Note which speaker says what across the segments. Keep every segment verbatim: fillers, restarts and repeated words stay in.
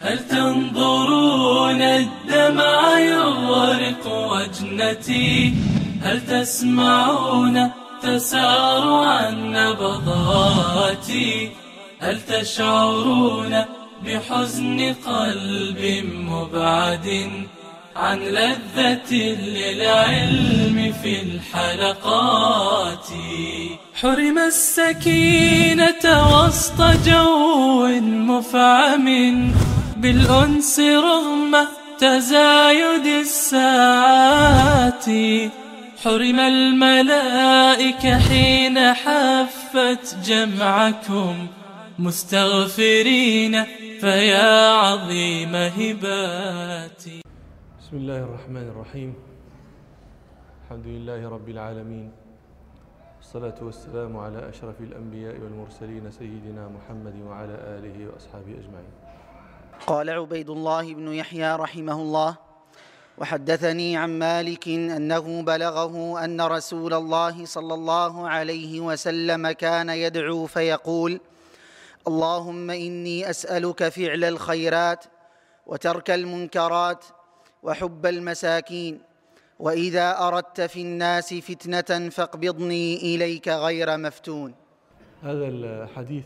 Speaker 1: هل تنظرون الدمع يغرق وجنتي؟ هل تسمعون تسار عن نبضاتي؟ هل تشعرون بحزن قلب مبعد عن لذة للعلم في الحلقات؟ حرم السكينة وسط جو مفعم بالأنس رغم تزايد الساعات. حرم الملائكة حين حفت جمعكم مستغفرين فيا عظيم هباتي.
Speaker 2: بسم الله الرحمن الرحيم. الحمد لله رب العالمين، والصلاة والسلام على أشرف الأنبياء والمرسلين سيدنا محمد وعلى آله وأصحابه أجمعين.
Speaker 3: قال عبيد الله بن يحيى رحمه الله: وحدثني عن مالك أنه بلغه أن رسول الله صلى الله عليه وسلم كان يدعو فيقول: اللهم إني أسألك فعل الخيرات وترك المنكرات وحب المساكين، وإذا أردت في الناس فتنة فاقبضني إليك غير مفتون.
Speaker 2: هذا الحديث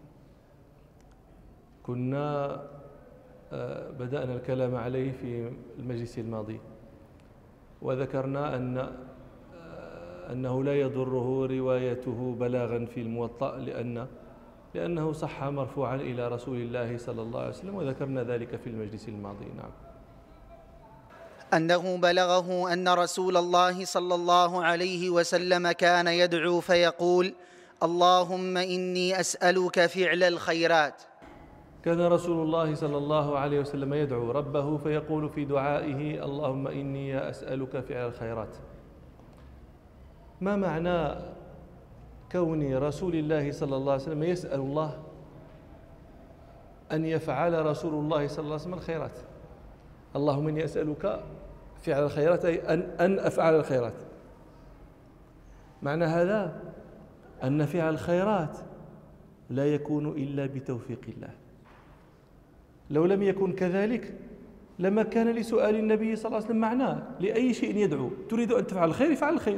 Speaker 2: كنا بدأنا الكلام عليه في المجلس الماضي، وذكرنا أن أنه لا يضره روايته بلاغا في الموطأ لأن لأنه صح مرفوعا إلى رسول الله صلى الله عليه وسلم، وذكرنا ذلك في المجلس الماضي. نعم.
Speaker 3: أنه بلغه أن رسول الله صلى الله عليه وسلم كان يدعو فيقول: اللهم إني أسألك فعل الخيرات.
Speaker 2: كان رسول الله صلى الله عليه وسلم يدعو ربه فيقول في دعائه: اللهم إني أسألك فعل الخيرات. ما معنى كون رسول الله صلى الله عليه وسلم يسأل الله أن يفعل رسول الله صلى الله عليه وسلم الخيرات؟ اللهم إني أسألك فعل الخيرات، أي أن, أن أفعل الخيرات. معنى هذا أن فعل الخيرات لا يكون إلا بتوفيق الله. لو لم يكن كذلك لما كان لسؤال النبي صلى الله عليه وسلم معناه. لأي شيء يدعو، تريد أن تفعل الخير فعل الخير.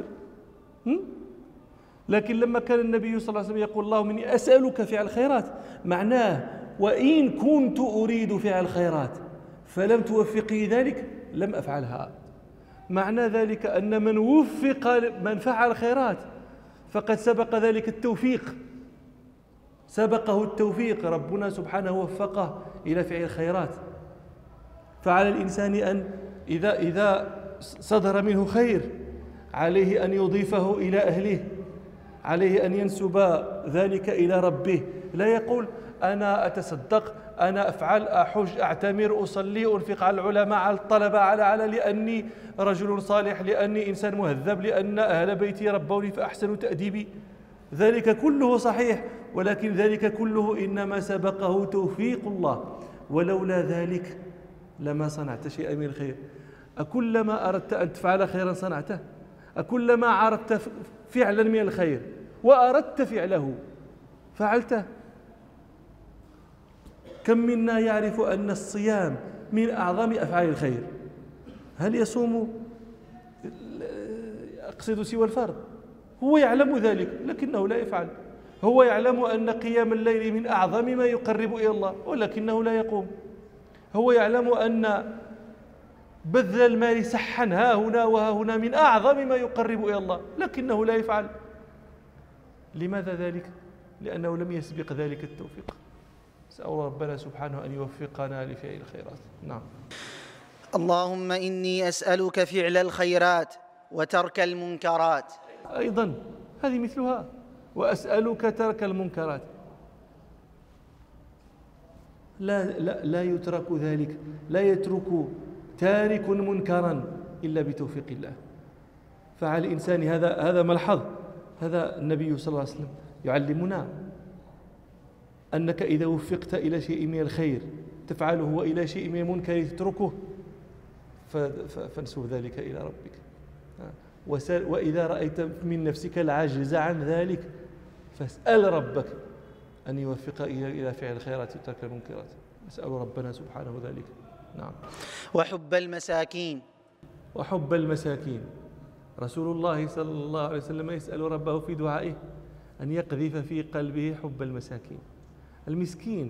Speaker 2: لكن لما كان النبي صلى الله عليه وسلم يقول: اللهم إني أسألك فعل الخيرات، معناه وإن كنت أريد فعل الخيرات فلم توفقي ذلك لم أفعلها. معنى ذلك أن من وفق من فعل الخيرات فقد سبق ذلك التوفيق، سبقه التوفيق، ربنا سبحانه وفقه إلى فعل الخيرات. فعلى الإنسان أن إذا إذا صدر منه خير عليه أن يضيفه إلى أهله، عليه أن ينسب ذلك إلى ربه، لا يقول أنا أتصدق، أنا أفعل، أحج، أعتمر، أصلي، أنفق على العلماء، على الطلبة، على على لأني رجل صالح، لأني إنسان مهذب، لأن أهل بيتي ربوني فأحسنوا تأديبي. ذلك كله صحيح، ولكن ذلك كله إنما سبقه توفيق الله، ولولا ذلك لما صنعت شيئا من الخير. أكلما أردت أن تفعل خيرا صنعته؟ أكلما عرفت فعلا من الخير وأردت فعله فعلته؟ كم منا يعرف أن الصيام من أعظم أفعال الخير؟ هل يصوم أقصد سوى الفرض؟ هو يعلم ذلك لكنه لا يفعل. هو يعلم أن قيام الليل من أعظم ما يقرب إلى الله ولكنه لا يقوم. هو يعلم أن بذل المال سحا ها هنا وها هنا من أعظم ما يقرب إلى الله لكنه لا يفعل. لماذا ذلك؟ لأنه لم يسبق ذلك التوفيق. نسأل ربنا سبحانه أن يوفقنا لفعل الخيرات. نعم.
Speaker 3: اللهم إني أسألك فعل الخيرات وترك المنكرات.
Speaker 2: أيضا هذه مثلها، وأسألك ترك المنكرات. لا, لا, لا يترك ذلك، لا يترك تارك منكرا إلا بتوفيق الله. فعلى الإنسان هذا هذا ملحظ، هذا النبي صلى الله عليه وسلم يعلمنا أنك إذا وفقت إلى شيء من الخير تفعله وإلى شيء من المنكر تتركه فانسب ذلك إلى ربك. وإذا رأيت من نفسك العجز عن ذلك فاسأل ربك أن يوفق إلى فعل الخيرات وترك المنكرات. نسأل ربنا سبحانه ذلك. نعم.
Speaker 3: وحب المساكين.
Speaker 2: وحب المساكين. رسول الله صلى الله عليه وسلم يسأل ربه في دعائه أن يقذف في قلبه حب المساكين. المسكين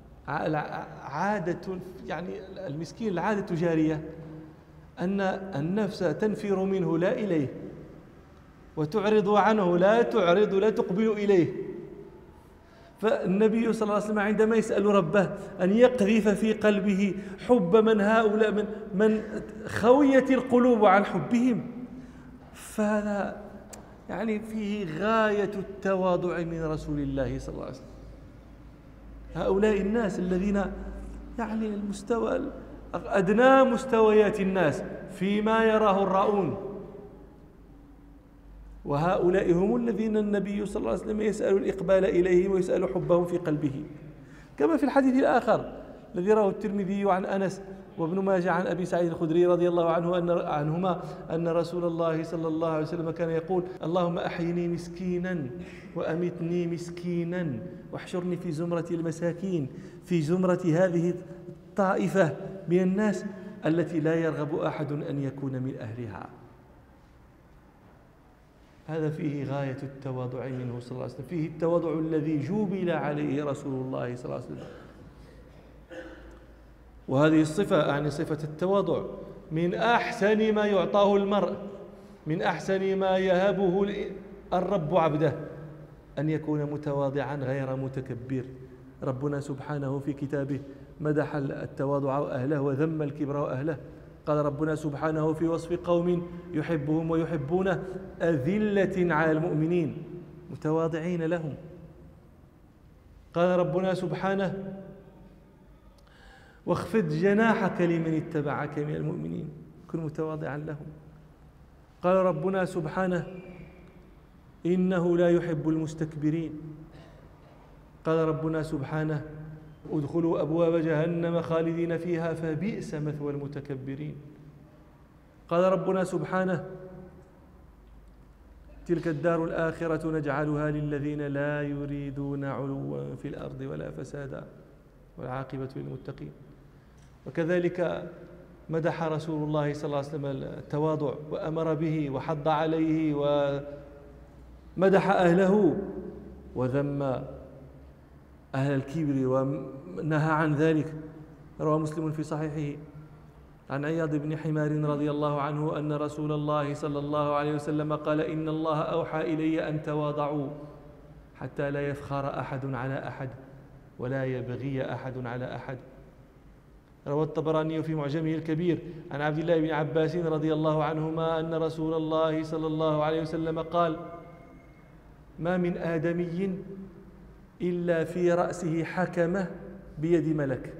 Speaker 2: عادة، يعني المسكين العادة جارية أن النفس تنفر منه لا إليه، وتعرض عنه لا تعرض لا تقبل إليه. فالنبي صلى الله عليه وسلم عندما يسأل ربه أن يقذف في قلبه حب من هؤلاء من, من خويت القلوب عن حبهم، فهذا يعني فيه غاية التواضع من رسول الله صلى الله عليه وسلم. هؤلاء الناس الذين يعني المستوى أدنى مستويات الناس فيما يراه الراؤون، وهؤلاء هم الذين النبي صلى الله عليه وسلم يسأل الإقبال إليهم ويسأل حبهم في قلبه، كما في الحديث الآخر الذي رواه الترمذي عن أنس وابن ماجه عن أبي سعيد الخدري رضي الله عنه أن عنهما أن رسول الله صلى الله عليه وسلم كان يقول: اللهم أحيني مسكينا وأمتني مسكينا واحشرني في زمرة المساكين، في زمرة هذه الطائفة من الناس التي لا يرغب أحد أن يكون من أهلها. هذا فيه غاية التواضع منه صلى الله عليه وسلم، فيه التواضع الذي جوبل عليه رسول الله صلى الله عليه وسلم. وهذه الصفة يعني صفة التواضع من أحسن ما يعطاه المرء، من أحسن ما يهبه الرب عبده، أن يكون متواضعا غير متكبر. ربنا سبحانه في كتابه مدح التواضع وأهله وذم الكبر وأهله. قال ربنا سبحانه في وصف قوم يحبهم ويحبونه: أذلة على المؤمنين متواضعين لهم. قال ربنا سبحانه: واخفض جناحك لمن اتبعك من المؤمنين، كن متواضعا لهم. قال ربنا سبحانه: إنه لا يحب المستكبرين. قال ربنا سبحانه: ادخلوا أبواب جهنم خالدين فيها فبئس مثوى المتكبرين. قال ربنا سبحانه: تلك الدار الآخرة نجعلها للذين لا يريدون علوا في الأرض ولا فسادا والعاقبة للمتقين. وكذلك مدح رسول الله صلى الله عليه وسلم التواضع وأمر به وحض عليه ومدح أهله وذم أهل الكبر ونهى عن ذلك. روى مسلم في صحيحه عن عياض بن حمار رضي الله عنه أن رسول الله صلى الله عليه وسلم قال: إن الله أوحى إلي أن تواضعوا حتى لا يفخر أحد على أحد ولا يبغي أحد على أحد. روى الطبراني في معجمه الكبير عن عبد الله بن عباس رضي الله عنهما أن رسول الله صلى الله عليه وسلم قال: ما من آدمي إلا في رأسه حكمة بيد ملك،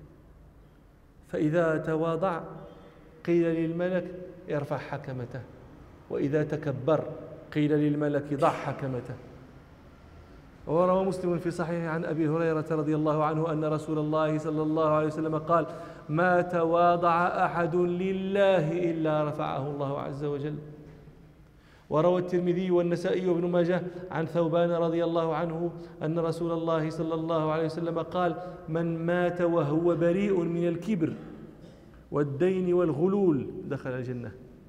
Speaker 2: فإذا تواضع قيل للملك ارفع حكمته، وإذا تكبر قيل للملك ضع حكمته. وروى مسلم في صحيح عن أبي هريرة رضي الله عنه أن رسول الله صلى الله عليه وسلم قال: ما تواضع أحد لله إلا رفعه الله عز وجل. وروى الترمذي والنسائي وابن ماجه عن ثوبان رضي الله عنه أن رسول الله صلى الله عليه وسلم قال: من مات وهو بريء من الكبر والدين والغلول دخل الجنة.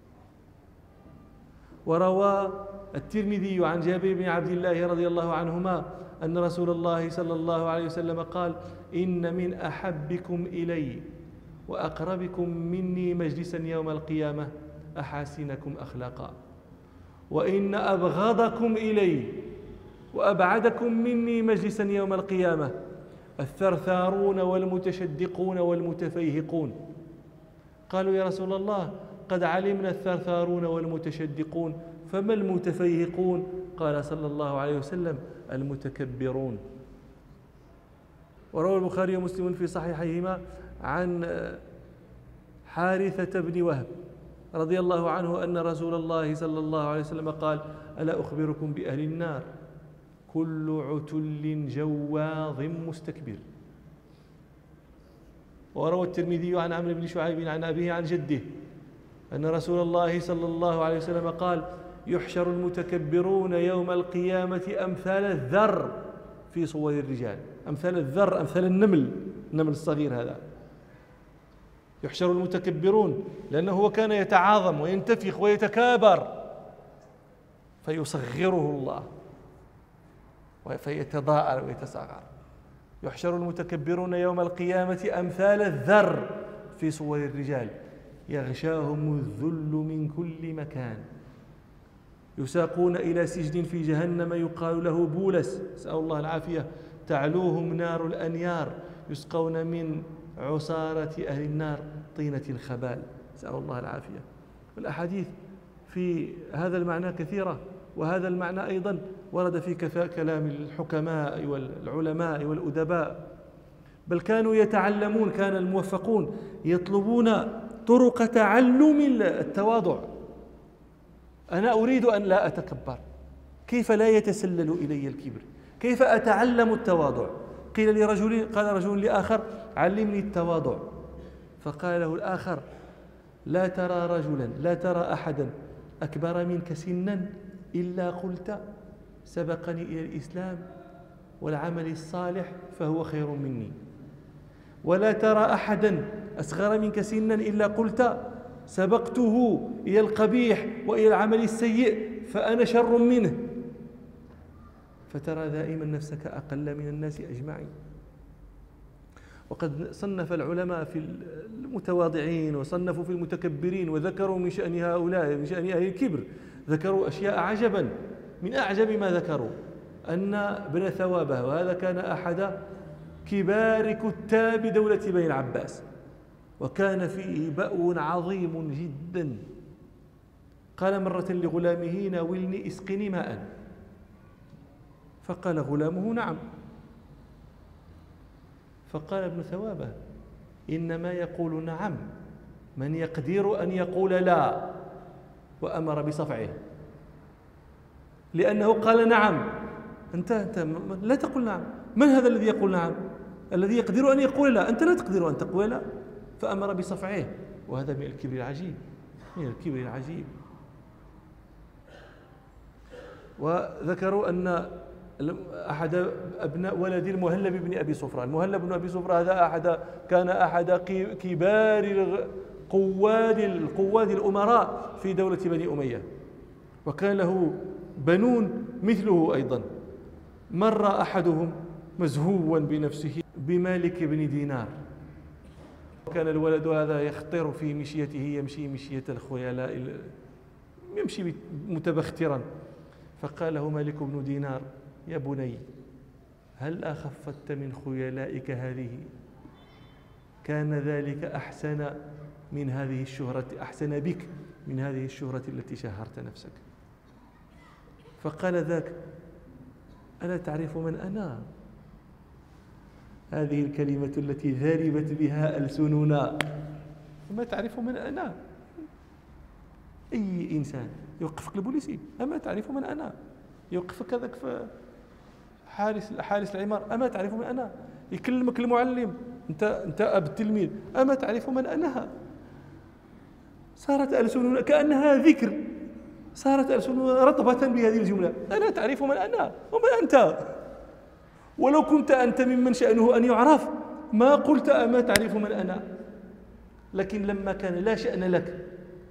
Speaker 2: وروى الترمذي عن جابر بن عبد الله رضي الله عنهما أن رسول الله صلى الله عليه وسلم قال: إن من أحبكم إلي وأقربكم مني مجلسا يوم القيامة أحاسنكم أخلاقا، وإن أبغضكم إلي وأبعدكم مني مجلسا يوم القيامة الثرثارون والمتشدقون والمتفيهقون. قالوا: يا رسول الله قد علمنا الثرثارون والمتشدقون، فما المتفيهقون؟ قال صلى الله عليه وسلم: المتكبرون. وروى البخاري ومسلم في صحيحيهما عن حارثة بن وهب رضي الله عنه أن رسول الله صلى الله عليه وسلم قال: ألا أخبركم بأهل النار؟ كل عتل جواظ مستكبر. وروى الترمذي عن عمرو بن شعيب عن أبيه عن جده أن رسول الله صلى الله عليه وسلم قال: يحشر المتكبرون يوم القيامة أمثال الذر في صور الرجال. أمثال الذر، أمثال النمل، النمل الصغير هذا. يحشر المتكبرون لأنه هو كان يتعاظم وينتفخ ويتكابر، فيصغره الله فيتضاءل ويتصغر. يحشر المتكبرون يوم القيامة أمثال الذر في صور الرجال يغشاهم الذل من كل مكان، يساقون إلى سجن في جهنم يقال له بولس، نسأل الله العافية، تعلوهم نار الأنيار، يسقون من عصارة أهل النار طينة الخبال، نسأل الله العافية. والأحاديث في هذا المعنى كثيرة، وهذا المعنى أيضا ورد في كلام الحكماء والعلماء والأدباء، بل كانوا يتعلمون، كان الموفقون يطلبون طرق تعلم التواضع. أنا أريد أن لا أتكبر، كيف لا يتسلل إلي الكبر؟ كيف أتعلم التواضع؟ قيل لرجل، قال رجل لآخر: علمني التواضع. فقال له الآخر: لا ترى رجلا لا ترى أحدا أكبر منك سنا إلا قلت سبقني إلى الإسلام والعمل الصالح فهو خير مني، ولا ترى أحدا أصغر منك سنا إلا قلت سبقته إلى القبيح وإلى العمل السيء فأنا شر منه، فترى دائما نفسك أقل من الناس أجمعين. وقد صنف العلماء في المتواضعين وصنفوا في المتكبرين، وذكروا من شأن هؤلاء، من شأن أهل الكبر، ذكروا أشياء عجبا. من أعجب ما ذكروا أن ابن ثوابه، وهذا كان أحد كبار كتاب دولة بني العباس، وكان فيه بأو عظيم جدا، قال مرة لغلامه: ناولني اسقني ماء. فقال غلامه: نعم. فقال ابن ثوابه: إنما يقول نعم من يقدر أن يقول لا، وأمر بصفعه، لأنه قال نعم. أنت, أنت لا تقول نعم. من هذا الذي يقول نعم؟ الذي يقدر أن يقول لا، أنت لا تقدر أن تقول لا، فأمر بصفعه. وهذا من الكبر العجيب، من الكبر العجيب. وذكروا أن أحد أبناء ولد المهلب بن أبي صفرة، المهلب بن أبي صفرة هذا أحد كان أحد كبار قواد القواد الأمراء في دولة بني أمية، وكان له بنون مثله أيضا. مر أحدهم مزهوا بنفسه بمالك بن دينار، وكان الولد هذا يخطر في مشيته، يمشي مشية الخيلاء، يمشي متبخترا. فقال له مالك بن دينار: يا بني، هل أخفت من خيلائك هذه؟ كان ذلك أحسن من هذه الشهرة، أحسن بك من هذه الشهرة التي شهرت نفسك. فقال ذاك: ألا تعرف من أنا؟ هذه الكلمة التي ذربت بها ألسننا، ما تعرف من أنا؟ أي إنسان يوقفك البوليسي: أما تعرف من أنا؟ يوقفك هذاك في حارس حارس العمار: أما تعرف من أنا؟ يكلمك المعلم: أنت أنت أب التلميذ: أما تعرف من أنا؟ صارت ألسننا كأنها ذكر، صارت ألسننا رطبة بهذه الجملة: ألا تعرف من أنا؟ ومن أنت؟ ولو كنت أنت ممن شأنه أن يعرف ما قلت أما تعرف من أنا، لكن لما كان لا شأن لك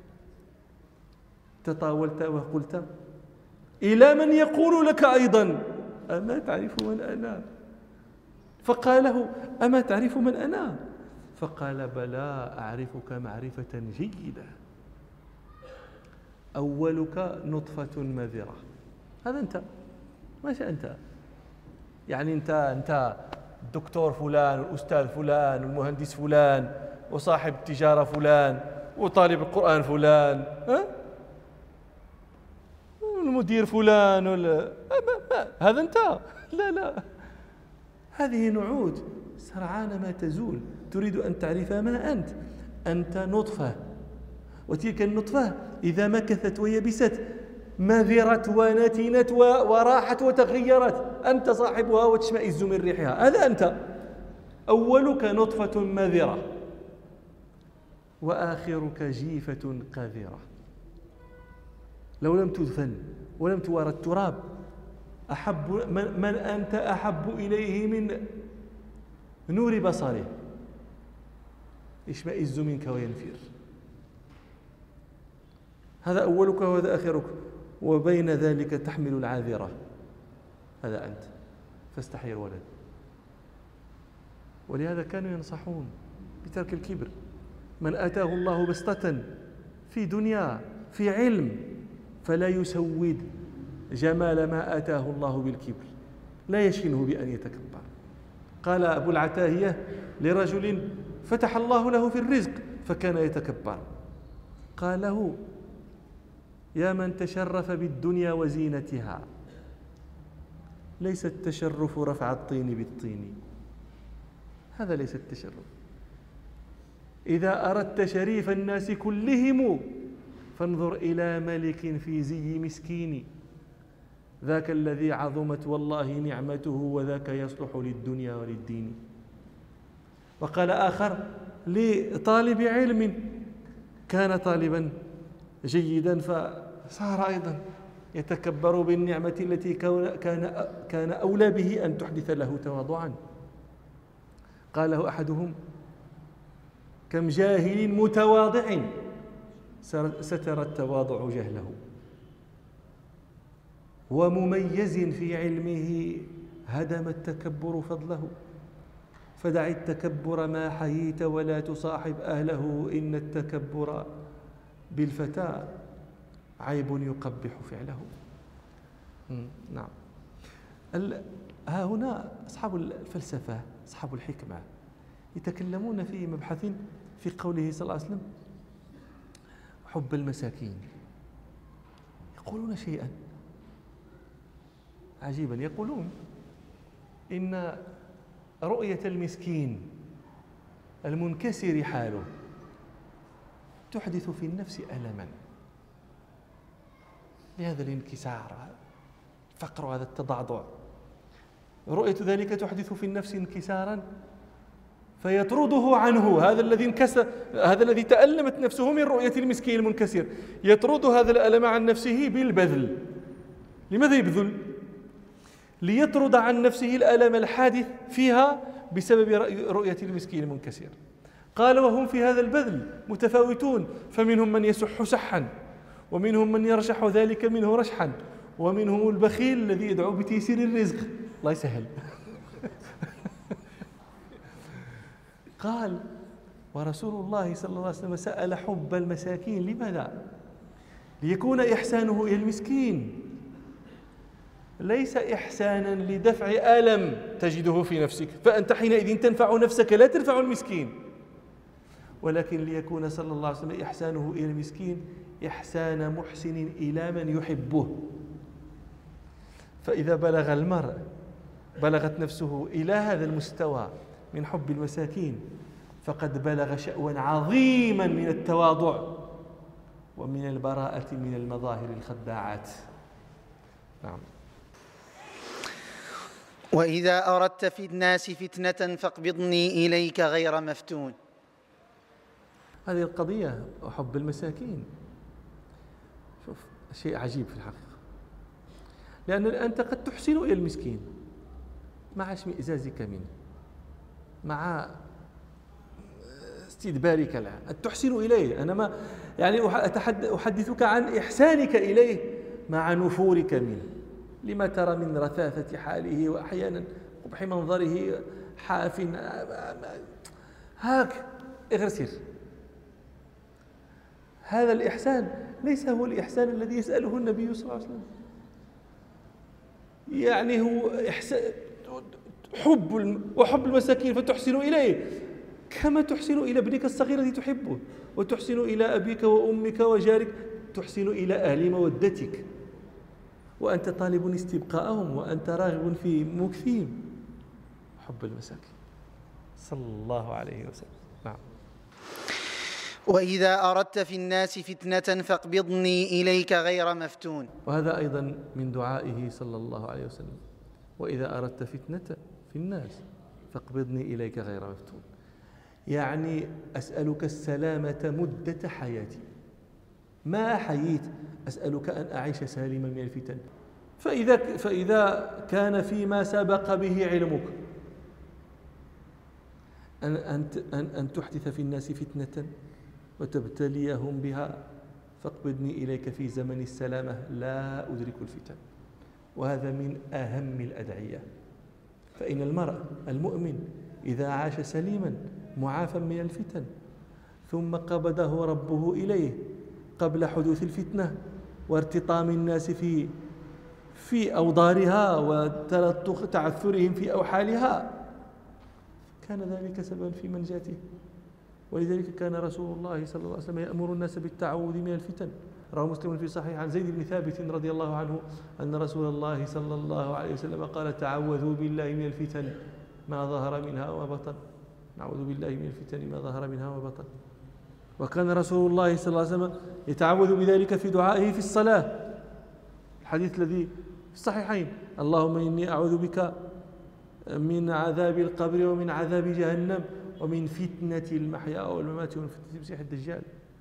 Speaker 2: تطاولت وقلت إلى من يقول لك أيضا: أما تعرف من أنا؟ فقال له: أما تعرف من أنا؟ فقال: بلى، أعرفك معرفة جيدة. أولك نطفة مذرة. هذا أنت، ماذا أنت؟ يعني أنت أنت الدكتور فلان والأستاذ فلان والمهندس فلان وصاحب التجارة فلان وطالب القرآن فلان، ها؟ المدير فلان ولا هذا أنت؟ لا لا، هذه نعود سرعان ما تزول. تريد أن تعرف من أنت؟ أنت نطفة، وتلك النطفة إذا مكثت ويبست مذرت ونتنت وراحت وتغيرت، أنت صاحبها وتشمئز من ريحها، هذا أنت. أولك نطفة مذرة وآخرك جيفة قذرة. لو لم تدفن ولم توارى التراب أحب من, من أنت أحب إليه من نور بصره يشمئز منك وينفر. هذا أولك وهذا آخرك، وبين ذلك تحمل العاذرة، هذا أنت، فاستحي الولد. ولهذا كانوا ينصحون بترك الكبر. من آتاه الله بسطة في دنيا في علم فلا يسود جمال ما آتاه الله بالكبر، لا يشنه بأن يتكبر. قال أبو العتاهية لرجل فتح الله له في الرزق فكان يتكبر، قال له: يا من تشرف بالدنيا وزينتها، ليس التشرف رفع الطين بالطين، هذا ليس التشرف. إذا أردت شريف الناس كلهم فانظر إلى ملك في زي مسكين، ذاك الذي عظمت والله نعمته وذاك يصلح للدنيا وللدين. وقال آخر لطالب علم كان طالبا جيدا فصار أيضا يتكبر بالنعمة التي كان كان أولى به أن تحدث له تواضعا. قال له أحدهم: كم جاهل متواضع ستر التواضع جهله، ومميز في علمه هدم التكبر فضله، فدع التكبر ما حييت ولا تصاحب أهله، إن التكبر بالفتى عيب يقبح فعله. نعم. ها هنا أصحاب الفلسفة أصحاب الحكمة يتكلمون في مبحث في قوله صلى الله عليه وسلم: حب المساكين. يقولون شيئا عجيبا، يقولون إن رؤية المسكين المنكسر حاله تحدث في النفس ألما، لهذا الانكسار، فقر، هذا التضعضع، رؤية ذلك تحدث في النفس انكسارا فيطرده عنه. هذا الذي انكسر، هذا الذي تألمت نفسه من رؤية المسكين المنكسر، يطرد هذا الألم عن نفسه بالبذل. لماذا يبذل؟ ليطرد عن نفسه الألم الحادث فيها بسبب رؤية المسكين المنكسر. قال: وهم في هذا البذل متفاوتون، فمنهم من يسح سحا، ومنهم من يرشح ذلك منه رشحا، ومنهم البخيل الذي يدعو بتيسير الرزق. الله يسهل. قال: ورسول الله صلى الله عليه وسلم سأل حب المساكين، لماذا؟ ليكون إحسانه إلى المسكين ليس إحسانا لدفع ألم تجده في نفسك، فأنت حينئذ تنفع نفسك لا تنفع المسكين، ولكن ليكون صلى الله عليه وسلم إحسانه إلى المسكين إحسان محسن إلى من يحبه. فإذا بلغ المرء بلغت نفسه إلى هذا المستوى من حب المساكين فقد بلغ شأوا عظيما من التواضع ومن البراءة من المظاهر الخداعات. نعم.
Speaker 3: وإذا أردت في الناس فتنة فاقبضني إليك غير مفتون.
Speaker 2: هذه القضية حب المساكين، شوف شيء عجيب في الحقيقة، لأن أنت قد تحسن إلى المسكين مع اشمئزازك منه، مع استدبارك له، أن تحسن إليه. أنا ما يعني أحدثك عن إحسانك إليه مع نفورك منه، لما ترى من رثاثة حاله وأحيانا قبح منظره حاف هاك اغرسر. هذا الإحسان ليس هو الإحسان الذي يسأله النبي صلى الله عليه وسلم، يعني هو إحسان حب وحب المساكين فتحسن إليه كما تحسن إلى ابنك الصغير الذي تحبه، وتحسن إلى أبيك وأمك وجارك، تحسن إلى أهل مودتك، وأنت طالب استبقاءهم وأنت راغب في مكثهم. حب المساكين صلى الله عليه وسلم. نعم.
Speaker 3: وإذا أردت في الناس فتنة فاقبضني إليك غير مفتون.
Speaker 2: وهذا أيضا من دعائه صلى الله عليه وسلم: وإذا أردت فتنة في الناس فاقبضني إليك غير مفتون، يعني أسألك السلامة مدة حياتي، ما أحييت أسألك أن أعيش سالما من الفتن. فإذا, فإذا كان فيما سبق به علمك أن, أن, أن, أن تحدث في الناس فتنة وتبتليهم بها، فاقبضني إليك في زمن السلامة لا أدرك الفتن. وهذا من أهم الأدعية. فإن المرء المؤمن إذا عاش سليما معافى من الفتن ثم قبضه ربه إليه قبل حدوث الفتنة وارتطام الناس في في أوضارها وتلطخ تعثرهم في أوحالها، كان ذلك سببا في منجاته. ولذلك كان رسول الله صلى الله عليه وسلم يأمر الناس بالتعوذ من الفتن. رواه مسلم في صحيح عن زيد بن ثابت رضي الله عنه أن رسول الله صلى الله عليه وسلم قال: تعوذوا بالله من الفتن ما ظهر منها وما بطن. نعوذ بالله من الفتن ما ظهر منها وما بطن. وكان رسول الله صلى الله عليه وسلم يتعوذ بذلك في دعائه في الصلاة، الحديث الذي في الصحيحين: اللهم إني أعوذ بك من عذاب القبر ومن عذاب جهنم ومن فتنة المحيا والممات ومن فتنة المسيح الدجال.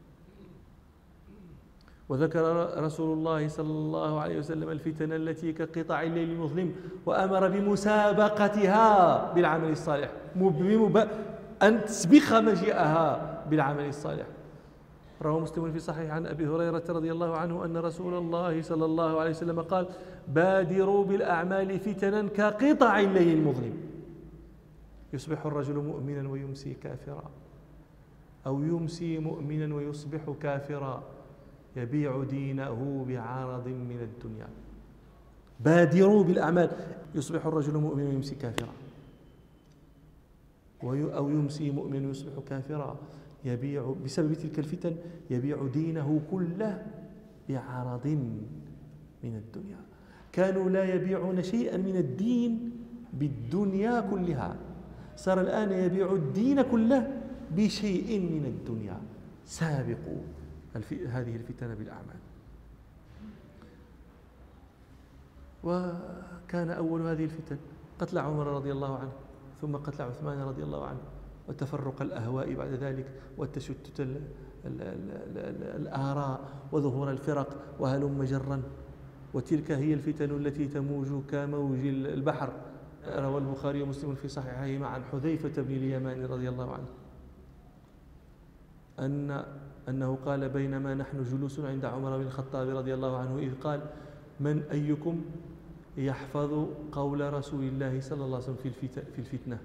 Speaker 2: وذكر رسول الله صلى الله عليه وسلم الفتن التي كقطع الليل المظلم، وأمر بمسابقتها بالعمل الصالح، أن تسبق مجيئها بالعمل الصالح. رواه مسلم في صحيح عن أبي هريرة رضي الله عنه أن رسول الله صلى الله عليه وسلم قال: بادروا بالأعمال فتنا كقطع الليل المظلم، يصبح الرجل مؤمنا ويمسي كافرا، أو يمسي مؤمنا ويصبح كافرا، يبيع دينه بعرض من الدنيا. بادروا بالأعمال، يصبح الرجل مؤمنا ويمسي كافرا، أو يمسي مؤمنا ويصبح كافرا، يبيع بسبب تلك الفتن يبيع دينه كله بعرض من الدنيا. كانوا لا يبيعون شيئا من الدين بالدنيا كلها، صار الآن يبيع الدين كله بشيء من الدنيا. سابقوا هذه الفتن بالأعمال. وكان أول هذه الفتن قتل عمر رضي الله عنه، ثم قتل عثمان رضي الله عنه، وتفرق الأهواء بعد ذلك، والتشتت ال ال ال ال الآراء، وظهور الفرق، وهلم جرا. وتلك هي الفتن التي تموج كموج البحر. روى البخاري ومسلم في صحيحهما عن حذيفة بن اليمان رضي الله عنه أن أنه قال: بينما نحن جلوس عند عمر بن الخطاب رضي الله عنه إذ قال: من أيكم يحفظ قول رسول الله صلى الله عليه وسلم في الفتنة؟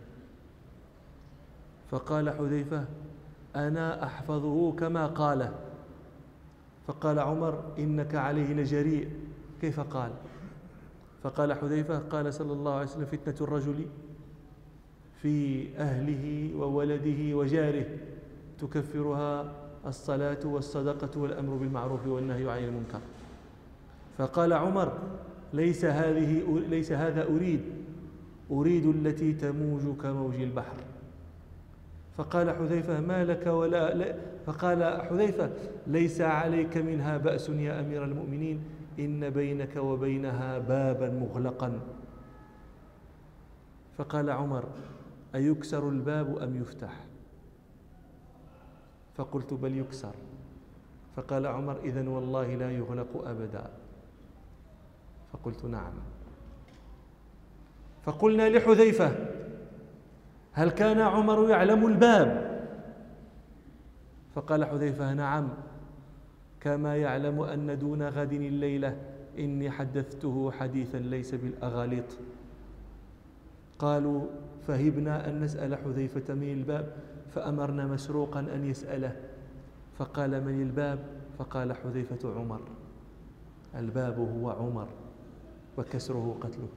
Speaker 2: فقال حذيفة: أنا أحفظه كما قاله. فقال عمر: إنك عليه لجريء. كيف قال؟ فقال حذيفة: قال صلى الله عليه وسلم: فتنة الرجل في أهله وولده وجاره تكفرها الصلاة والصدقة والأمر بالمعروف والنهي عن المنكر. فقال عمر: ليس هذه ليس هذا أريد أريد التي تموج كموج البحر. فقال حذيفة: ما لك ولا لا. فقال حذيفة: ليس عليك منها بأس يا أمير المؤمنين، إن بينك وبينها بابا مغلقا. فقال عمر: أيكسر الباب أم يفتح؟ فقلت: بل يكسر. فقال عمر: إذن والله لا يغلق أبدا. فقلت: نعم. فقلنا لحذيفة: هل كان عمر يعلم الباب؟ فقال حذيفة: نعم، كما يعلم أن دون غد الليلة إني حدثته حديثا ليس بالأغاليط. قالوا: فهبنا أن نسأل حذيفة من الباب، فأمرنا مسروقا أن يسأله. فقال: من الباب؟ فقال حذيفة: عمر. الباب هو عمر، وكسره قتله.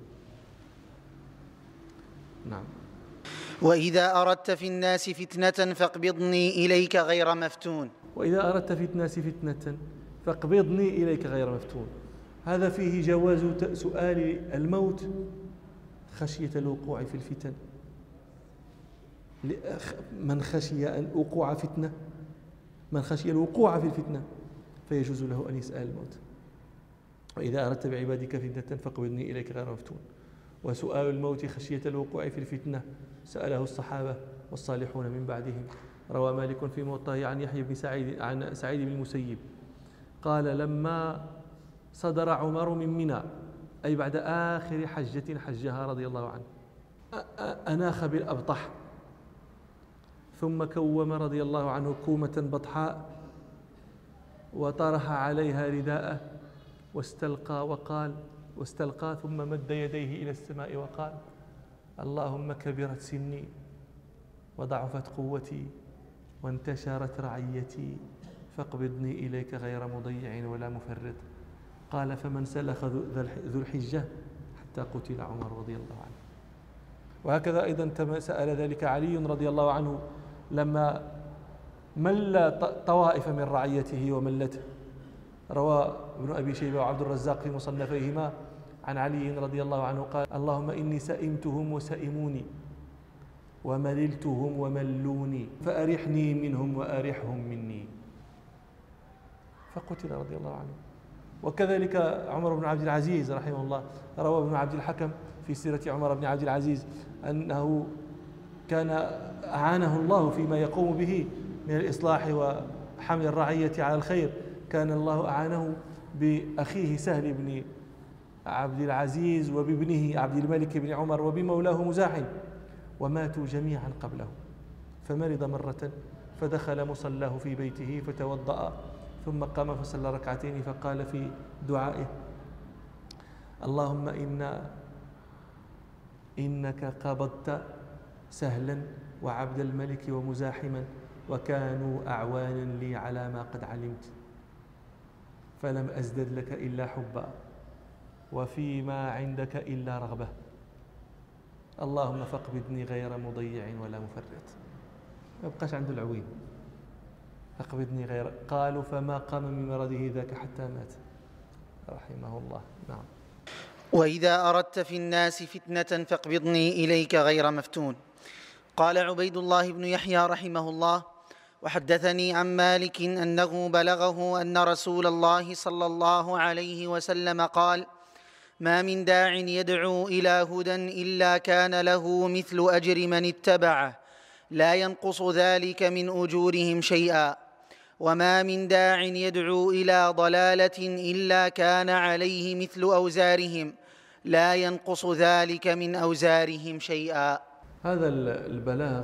Speaker 2: نعم.
Speaker 3: وإذا أردت في الناس فتنة فاقبضني إليك غير مفتون.
Speaker 2: وإذا أردت في الناس فتنة فاقبضني إليك غير مفتون. هذا فيه جواز سؤال الموت خشية الوقوع في الفتن. من خشي أن وقوع فتنة من خشي الوقوع في الفتنة فيجوز له أن يسأل الموت. وإذا أردت بعبادك فتنة فاقبضني إليك غير مفتون. وسؤال الموت خشية الوقوع في الفتنة سأله الصحابة والصالحون من بعدهم. روى مالك في موطئه عن يحيى بن سعيد عن سعيد بن المسيب قال: لما صدر عمر من منى، أي بعد آخر حجة حجها رضي الله عنه، أناخ بالأبطح ثم كوم رضي الله عنه كومة بطحاء وطرح عليها رداءه واستلقى وقال واستلقى ثم مد يديه إلى السماء وقال: اللهم كبرت سني وضعفت قوتي وانتشرت رعيتي فاقبضني إليك غير مضيع ولا مفرط. قال: فمن سلخ ذو الحجة حتى قتل عمر رضي الله عنه. وهكذا أيضا سأل ذلك علي رضي الله عنه لما مل طوائف من رعيته وملته. روى ابن أبي شيبة وعبد الرزاق في مصنفيهما عن علي رضي الله عنه قال: اللهم إني سئمتهم وسئموني ومللتهم وملوني فأرحني منهم وأرحهم مني. فقتل رضي الله عنه. وكذلك عمر بن عبد العزيز رحمه الله، روى ابن عبد الحكم في سيرة عمر بن عبد العزيز أنه كان أعانه الله فيما يقوم به من الإصلاح وحمل الرعية على الخير، كان الله أعانه بأخيه سهل بن عبد العزيز وبابنه عبد الملك بن عمر وبمولاه مزاحم، وماتوا جميعا قبله. فمرض مرة فدخل مصلاه في بيته فتوضأ ثم قام فصلى ركعتين فقال في دعائه: اللهم إن إنك قبضت سهلا وعبد الملك ومزاحما وكانوا أعوانا لي على ما قد علمت، فلم أزدد لك إلا حبا وفيما عندك إلا رغبة، اللهم فاقبضني غير مضيع ولا مفرط. ما بقاش عنده العوين، فاقبضني غير. قالوا: فما قام من مرضه ذاك حتى مات رحمه الله. نعم.
Speaker 3: وإذا أردت في الناس فتنة فاقبضني إليك غير مفتون. قال عبيد الله بن يحيى رحمه الله: وحدثني عن مالك أنه بلغه أن رسول الله صلى الله عليه وسلم قال: ما من داع يدعو إلى هدى إلا كان له مثل أجر من اتبعه لا ينقص ذلك من أجورهم شيئا، وما من داع يدعو إلى ضلالة إلا كان عليه مثل أوزارهم لا ينقص ذلك من أوزارهم شيئا.
Speaker 2: هذا البلاغ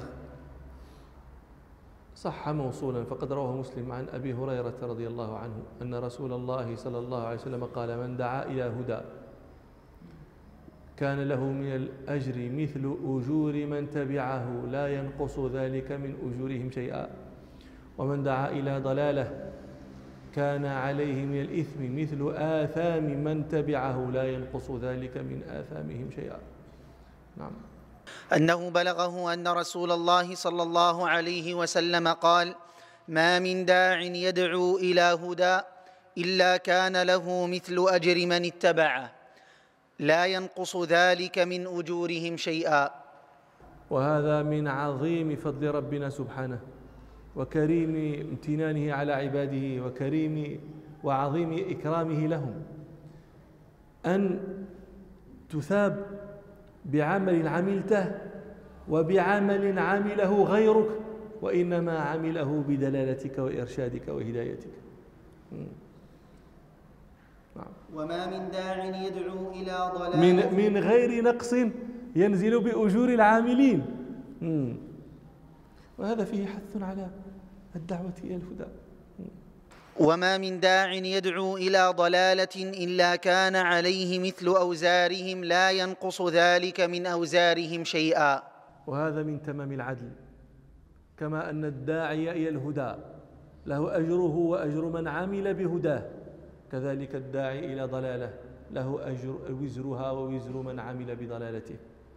Speaker 2: صح موصولا، فقد رواه مسلم عن أبي هريرة رضي الله عنه أن رسول الله صلى الله عليه وسلم قال: من دعا إلى هدى كان له من الأجر مثل أجور من تبعه لا ينقص ذلك من أجورهم شيئا، ومن دعا إلى ضلالة كان عليه من الإثم مثل آثام من تبعه لا ينقص ذلك من آثامهم شيئا. نعم.
Speaker 3: أنه بلغه أن رسول الله صلى الله عليه وسلم قال: ما من داع يدعو إلى هدى إلا كان له مثل أجر من اتبعه لا ينقص ذلك من أجورهم شيئا.
Speaker 2: وهذا من عظيم فضل ربنا سبحانه وكريم امتنانه على عباده وكريم وعظيم إكرامه لهم، أن تثاب بعمل عملته وبعمل عمله غيرك، وإنما عمله بدلالتك وإرشادك وهدايتك.
Speaker 3: وما من داع يدعو إلى ضلال
Speaker 2: من, من غير نقص ينزل بأجور العاملين. وهذا فيه حث على الدعوة إلى الهدى.
Speaker 3: وما من داع يدعو إلى ضلالة إلا كان عليه مثل أوزارهم لا ينقص ذلك من أوزارهم شيئا.
Speaker 2: وهذا من تمام العدل، كما أن الداعي إلى الهدى له أجره وأجر من عمل بهداه، كذلك الداعي إلى ضلالة له أجر وزرها ووزر من عمل بضلالته.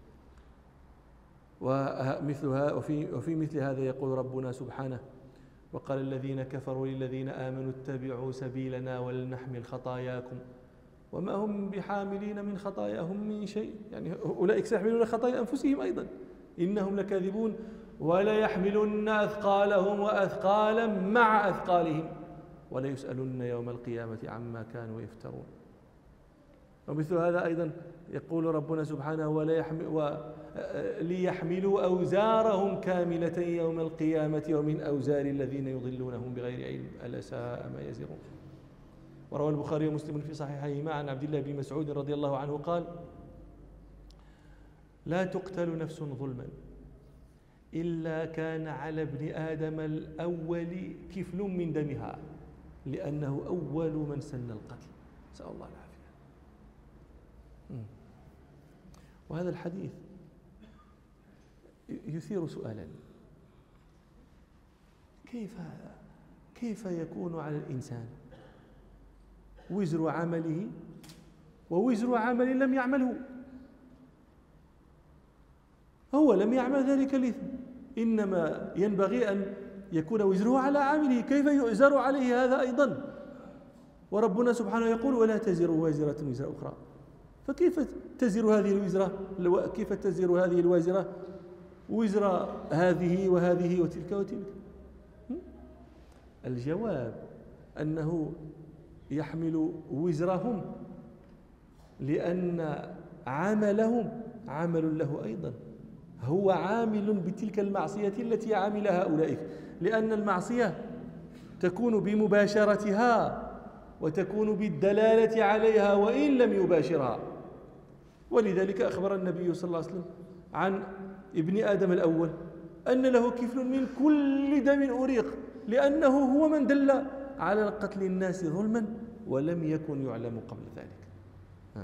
Speaker 2: ومثلها وفي, وفي مثل هذا يقول ربنا سبحانه: وقال الذين كفروا للذين آمنوا اتبعوا سبيلنا ولنحمل خطاياكم وما هم بحاملين من خطاياهم من شيء. يعني أولئك سيحملون خطايا أنفسهم أيضا إنهم لكاذبون ولا يحملن أثقالهم وأثقالا مع أثقالهم ولا يسألن يوم القيامة عما كانوا يفترون. ومثل هذا أيضا يقول ربنا سبحانه: ولا يحمل و ليحملوا أوزارهم كاملة يوم القيامة ومن أوزار الذين يضلونهم بغير علم ألا ساء ما يزرون. وروى البخاري ومسلم في صحيحيهما عن عبد الله بن مسعود رضي الله عنه قال: لا تقتل نفس ظلما إلا كان على ابن آدم الأول كفل من دمها، لأنه أول من سن القتل. نسأل الله العافية. وهذا الحديث يثير سؤالا: كيف كيف يكون على الإنسان وزر عمله ووزر عمل لم يعمله؟ هو لم يعمل ذلك الإثم، إنما ينبغي أن يكون وزره على عامله، كيف يؤزر عليه هذا أيضا؟ وربنا سبحانه يقول: ولا تزر وازرة وزر أخرى. فكيف تزر هذه الوزرة كيف تزر هذه الوازرة وزر هذه وهذه وتلك وتلك؟ الجواب أنه يحمل وزرهم لأن عملهم عمل له أيضا، هو عامل بتلك المعصية التي عملها أولئك، لأن المعصية تكون بمباشرتها وتكون بالدلالة عليها وإن لم يباشرها. ولذلك أخبر النبي صلى الله عليه وسلم عن ابن آدم الأول أن له كفل من كل دم أريق، لأنه هو من دل على قتل الناس ظلما ولم يكن يعلم قبل ذلك. ها.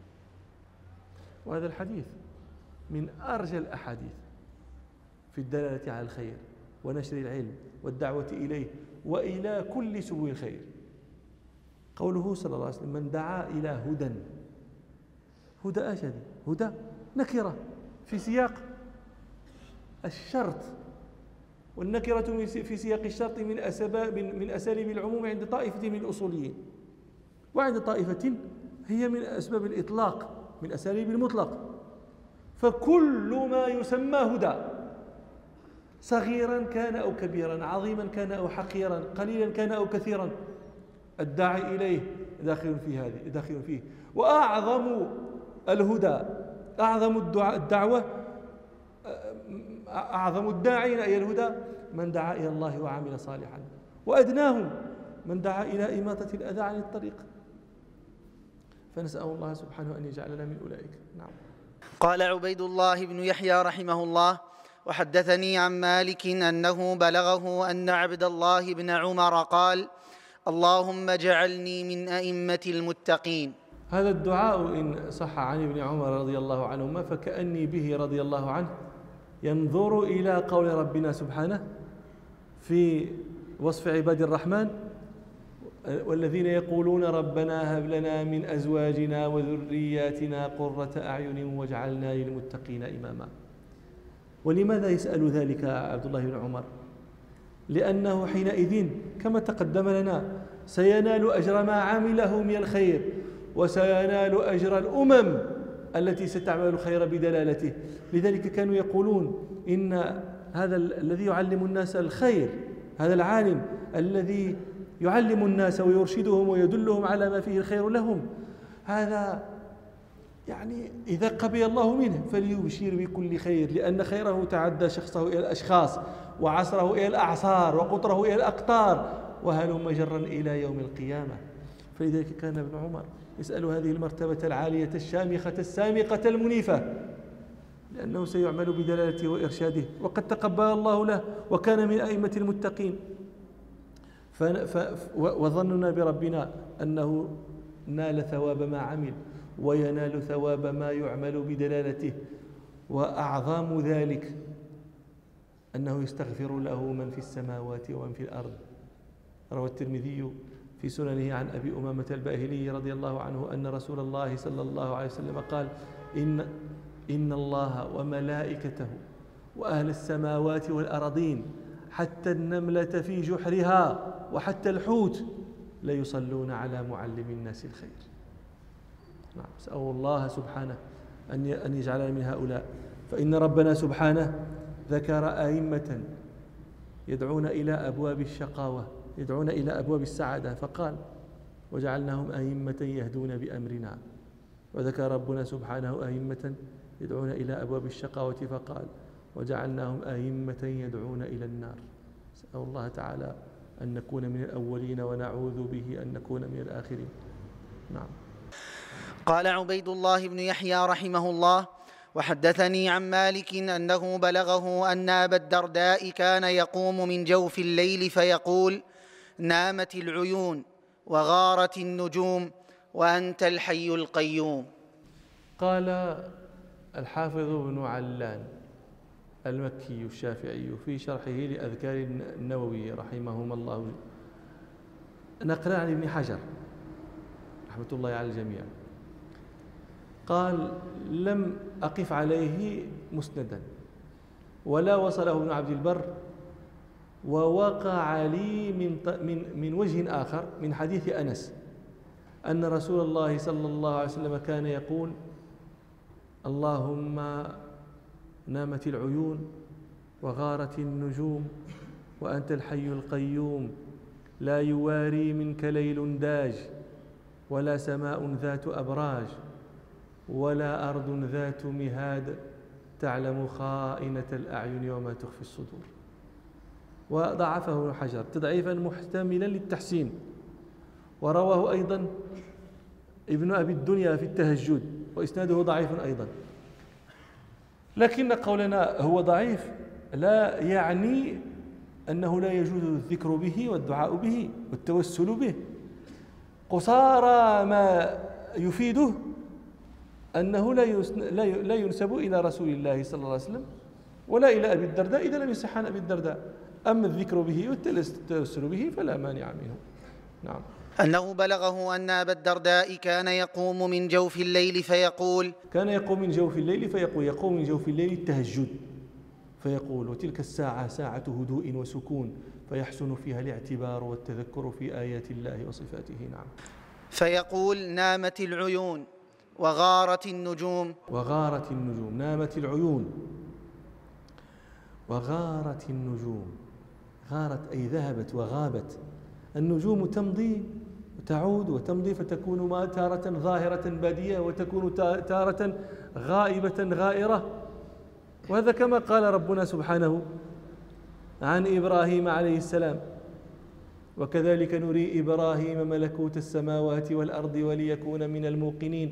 Speaker 2: وهذا الحديث من أرجى الأحاديث في الدلالة على الخير ونشر العلم والدعوة إليه وإلى كل سبل الخير. قوله صلى الله عليه وسلم: من دعا إلى هدى. هدى أشد، هدى نكرة في سياق الشرط، والنكرة في سياق الشرط من أسباب من أساليب العموم عند طائفة من الأصوليين، وعند طائفة هي من أسباب الإطلاق من أساليب المطلق. فكل ما يسمى هدى، صغيرا كان أو كبيرا، عظيما كان أو حقيرا، قليلا كان أو كثيرا، الداعي إليه داخل في هذه داخل فيه. وأعظم الهدى، أعظم الدعوة، أعظم الداعين إلى الهدى من دعا إلى الله وعمل صالحا، وأدناهم من دعا إلى إماطة الأذى عن الطريق. فنسأل الله سبحانه أن يجعلنا من أولئك. نعم.
Speaker 3: قال عبيد الله بن يحيى رحمه الله: وحدثني عن مالك أنه بلغه أن عبد الله بن عمر قال: اللهم اجعلني من أئمة المتقين.
Speaker 2: هذا الدعاء إن صح عن ابن عمر رضي الله عنهما فكأني به رضي الله عنه ينظر إلى قول ربنا سبحانه في وصف عباد الرحمن: والذين يقولون ربنا هب لنا من أزواجنا وذرياتنا قرة أعين واجعلنا للمتقين إماما. ولماذا يسأل ذلك عبد الله بن عمر؟ لأنه حينئذ كما تقدم لنا سينال أجر ما عمله من الخير، وسينال أجر الأمم التي ستعمل الخير بدلالته. لذلك كانوا يقولون إن هذا الذي يعلم الناس الخير، هذا العالم الذي يعلم الناس ويرشدهم ويدلهم على ما فيه الخير لهم، هذا يعني إذا قبل الله منه فليبشر بكل خير، لأن خيره تعدى شخصه إلى الأشخاص، وعصره إلى الأعصار، وقطره إلى الأقطار، وهلم جرا إلى يوم القيامة. فلذلك كان ابن عمر يسأل هذه المرتبة العالية الشامخة السامقة المنيفة، لأنه سيعمل بدلالته وإرشاده، وقد تقبل الله له وكان من أئمة المتقين. وظننا بربنا أنه نال ثواب ما عمل وينال ثواب ما يعمل بدلالته. وأعظم ذلك أنه يستغفر له من في السماوات ومن في الأرض. روى الترمذي في سننه عن أبي أمامة الباهلي رضي الله عنه أن رسول الله صلى الله عليه وسلم قال: إن, إن الله وملائكته وأهل السماوات والأرضين حتى النملة في جحرها وحتى الحوت لا يصلون على معلم الناس الخير. نعم. أسأل الله سبحانه أن يجعلنا من هؤلاء. فإن ربنا سبحانه ذكر أئمة يدعون إلى أبواب الشقاوة، يدعون إلى أبواب السعادة، فقال: وجعلناهم أئمة يهدون بأمرنا. وذكر ربنا سبحانه أئمة يدعون إلى أبواب الشقاوة، فقال: وجعلناهم أئمة يدعون إلى النار. نسأل الله تعالى أن نكون من الأولين ونعوذ به أن نكون من الآخرين. نعم.
Speaker 3: قال عبيد الله بن يحيى رحمه الله: وحدثني عن مالك أنه بلغه أن أبا الدرداء كان يقوم من جوف الليل فيقول: نامت العيون وغارت النجوم وأنت الحي القيوم.
Speaker 2: قال الحافظ ابن علان المكي الشافعي في شرحه لأذكار النووي رحمهما الله، نقلا عن ابن حجر رحمة الله على الجميع، قال: لم أقف عليه مسندا ولا وصله ابن عبد البر، ووقع لي من من من وجه آخر من حديث أنس أن رسول الله صلى الله عليه وسلم كان يقول: اللهم نامت العيون وغارت النجوم وأنت الحي القيوم، لا يواري منك ليل داج ولا سماء ذات أبراج ولا أرض ذات مهاد تعلم خائنة الأعين وما تخفي الصدور. وضعفه ابن حجر تضعيفا محتملا للتحسين، ورواه أيضا ابن أبي الدنيا في التهجد وإسناده ضعيف أيضا. لكن قولنا هو ضعيف لا يعني أنه لا يجوز الذكر به والدعاء به والتوسل به، قصارى ما يفيده أنه لا ينسب إلى رسول الله صلى الله عليه وسلم ولا إلى أبي الدرداء إذا لم يصح عن أبي الدرداء. أما الذكر به والتوسل به فلا مانع منه. نعم.
Speaker 3: أنه بلغه أن أبا الدرداء كان يقوم من جوف الليل فيقول
Speaker 2: كان يقوم من جوف الليل فيقول يقوم من جوف الليل التهجد فيقول: وتلك الساعة ساعة هدوء وسكون فيحسن فيها الاعتبار والتذكر في آيات الله وصفاته. نعم.
Speaker 3: فيقول: نامت العيون وغارت النجوم
Speaker 2: وغارت النجوم نامت العيون وغارت النجوم. غارت أي ذهبت وغابت. النجوم تمضي وتعود وتمضي فتكون ما تارة ظاهرة بادية وتكون تارة غائبة غائرة. وهذا كما قال ربنا سبحانه عن إبراهيم عليه السلام: وكذلك نري إبراهيم ملكوت السماوات والأرض وليكون من الموقنين